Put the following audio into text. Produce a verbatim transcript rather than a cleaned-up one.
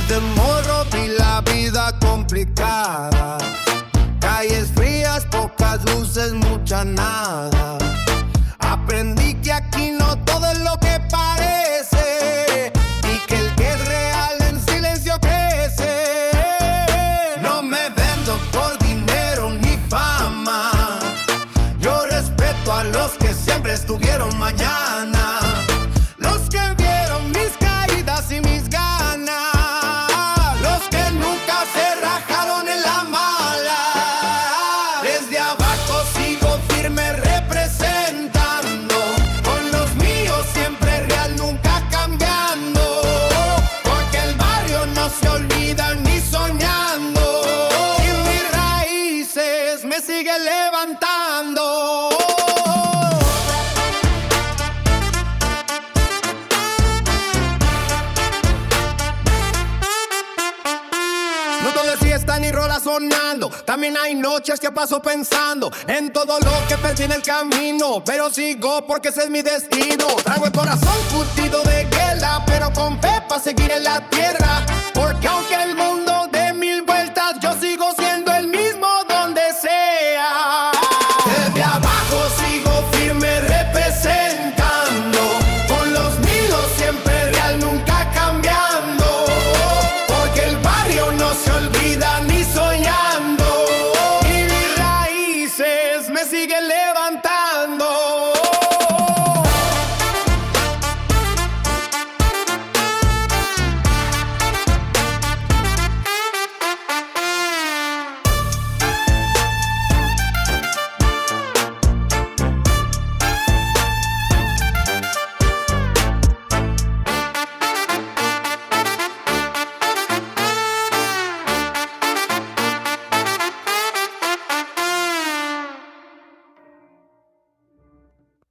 De morro vi la vida complicada, calles frías, pocas luces, mucha nada. Aprendí que aquí no todo es lo que parece y que el que es real en silencio crece. No me vendo por dinero ni fama, yo respeto a los que siempre estuvieron mañana, los que vieron mis caídas y mis ganas, los que nunca se rajaron en la mala. Desde abajo sigo firme representando, con los míos siempre real, nunca cambiando, porque el barrio no se olvida ni soñando, y mis raíces me siguen levantando. No todo es fiesta ni rola sonando, también hay noches que paso pensando en todo lo que perdí en el camino, pero sigo porque ese es mi destino. Traigo el corazón curtido de guerra, pero con fe pa' seguir en la tierra.